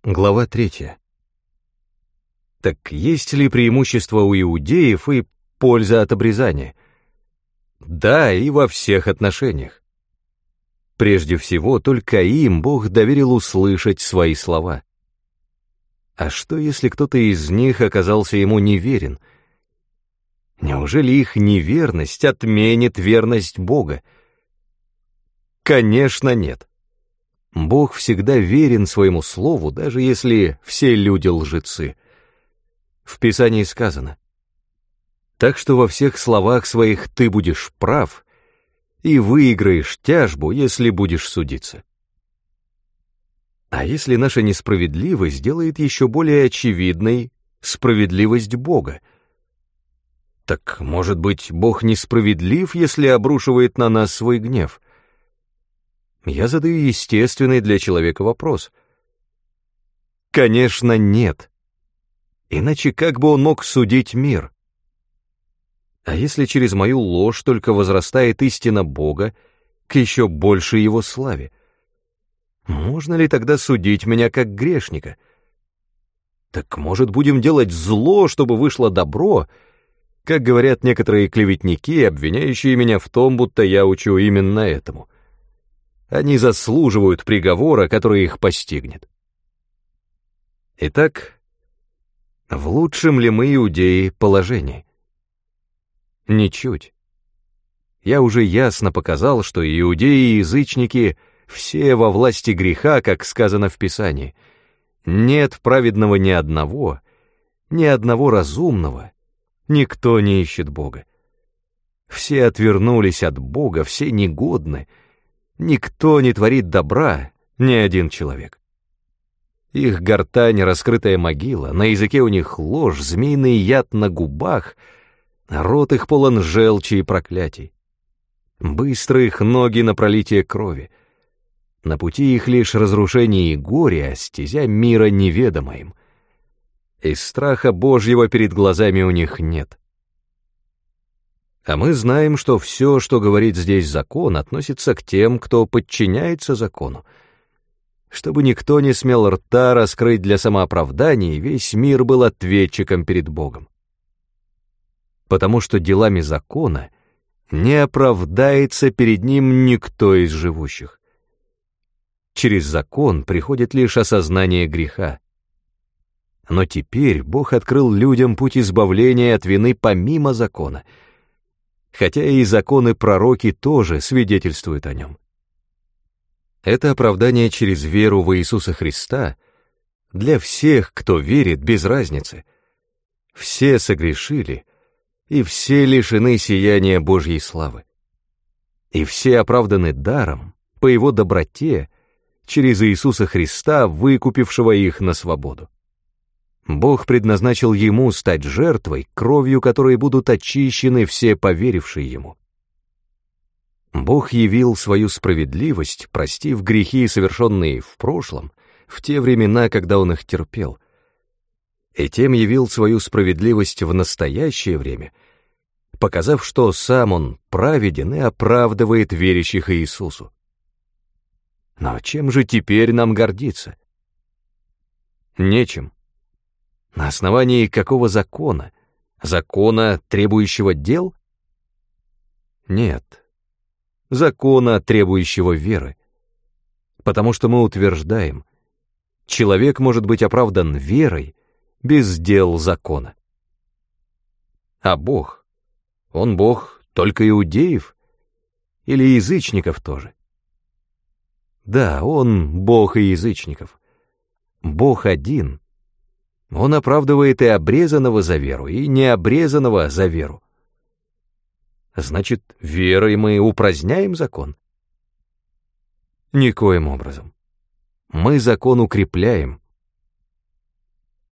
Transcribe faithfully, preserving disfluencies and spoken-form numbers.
Глава третья. Так есть ли преимущество у иудеев и польза от обрезания? Да, и во всех отношениях. Прежде всего, только им Бог доверил услышать свои слова. А что, если кто-то из них оказался ему неверен? Неужели их неверность отменит верность Бога? Конечно, нет. Бог всегда верен своему слову, даже если все люди лжецы. В Писании сказано: «Так что во всех словах своих ты будешь прав, и выиграешь тяжбу, если будешь судиться». А если наша несправедливость делает еще более очевидной справедливость Бога? Так, может быть, Бог несправедлив, если обрушивает на нас свой гнев? Я задаю естественный для человека вопрос. Конечно, нет. Иначе как бы он мог судить мир? А если через мою ложь только возрастает истина Бога к еще большей его славе? Можно ли тогда судить меня как грешника? Так, может, будем делать зло, чтобы вышло добро, как говорят некоторые клеветники, обвиняющие меня в том, будто я учу именно этому? Они заслуживают приговора, который их постигнет. Итак, в лучшем ли мы, иудеи, положении? Ничуть. Я уже ясно показал, что иудеи и язычники все во власти греха, как сказано в Писании. Нет праведного ни одного, ни одного разумного, никто не ищет Бога. Все отвернулись от Бога, все негодны, никто не творит добра, ни один человек. Их гортань — раскрытая могила, на языке у них ложь, змеиный яд на губах, рот их полон желчи и проклятий. Быстро их ноги на пролитие крови. На пути их лишь разрушение и горе, а стезя мира неведома им. И страха Божьего перед глазами у них нет. А мы знаем, что все, что говорит здесь закон, относится к тем, кто подчиняется закону. Чтобы никто не смел рта раскрыть для самооправдания, и весь мир был ответчиком перед Богом. Потому что делами закона не оправдается перед ним никто из живущих. Через закон приходит лишь осознание греха. Но теперь Бог открыл людям путь избавления от вины помимо закона, хотя и законы пророки тоже свидетельствуют о нем. Это оправдание через веру в Иисуса Христа для всех, кто верит, без разницы. Все согрешили, и все лишены сияния Божьей славы. И все оправданы даром, по Его доброте, через Иисуса Христа, выкупившего их на свободу. Бог предназначил Ему стать жертвой, кровью которой будут очищены все поверившие Ему. Бог явил свою справедливость, простив грехи, совершенные в прошлом, в те времена, когда Он их терпел, и тем явил свою справедливость в настоящее время, показав, что Сам Он праведен и оправдывает верящих Иисусу. Но чем же теперь нам гордиться? Нечем. На основании какого закона? Закона, требующего дел? Нет. Закона, требующего веры. Потому что мы утверждаем, человек может быть оправдан верой без дел закона. А Бог? Он Бог только иудеев? Или язычников тоже? Да, Он Бог и язычников. Бог один. Он оправдывает и обрезанного за веру, и необрезанного за веру. Значит, верой мы упраздняем закон? Никоим образом. Мы закон укрепляем,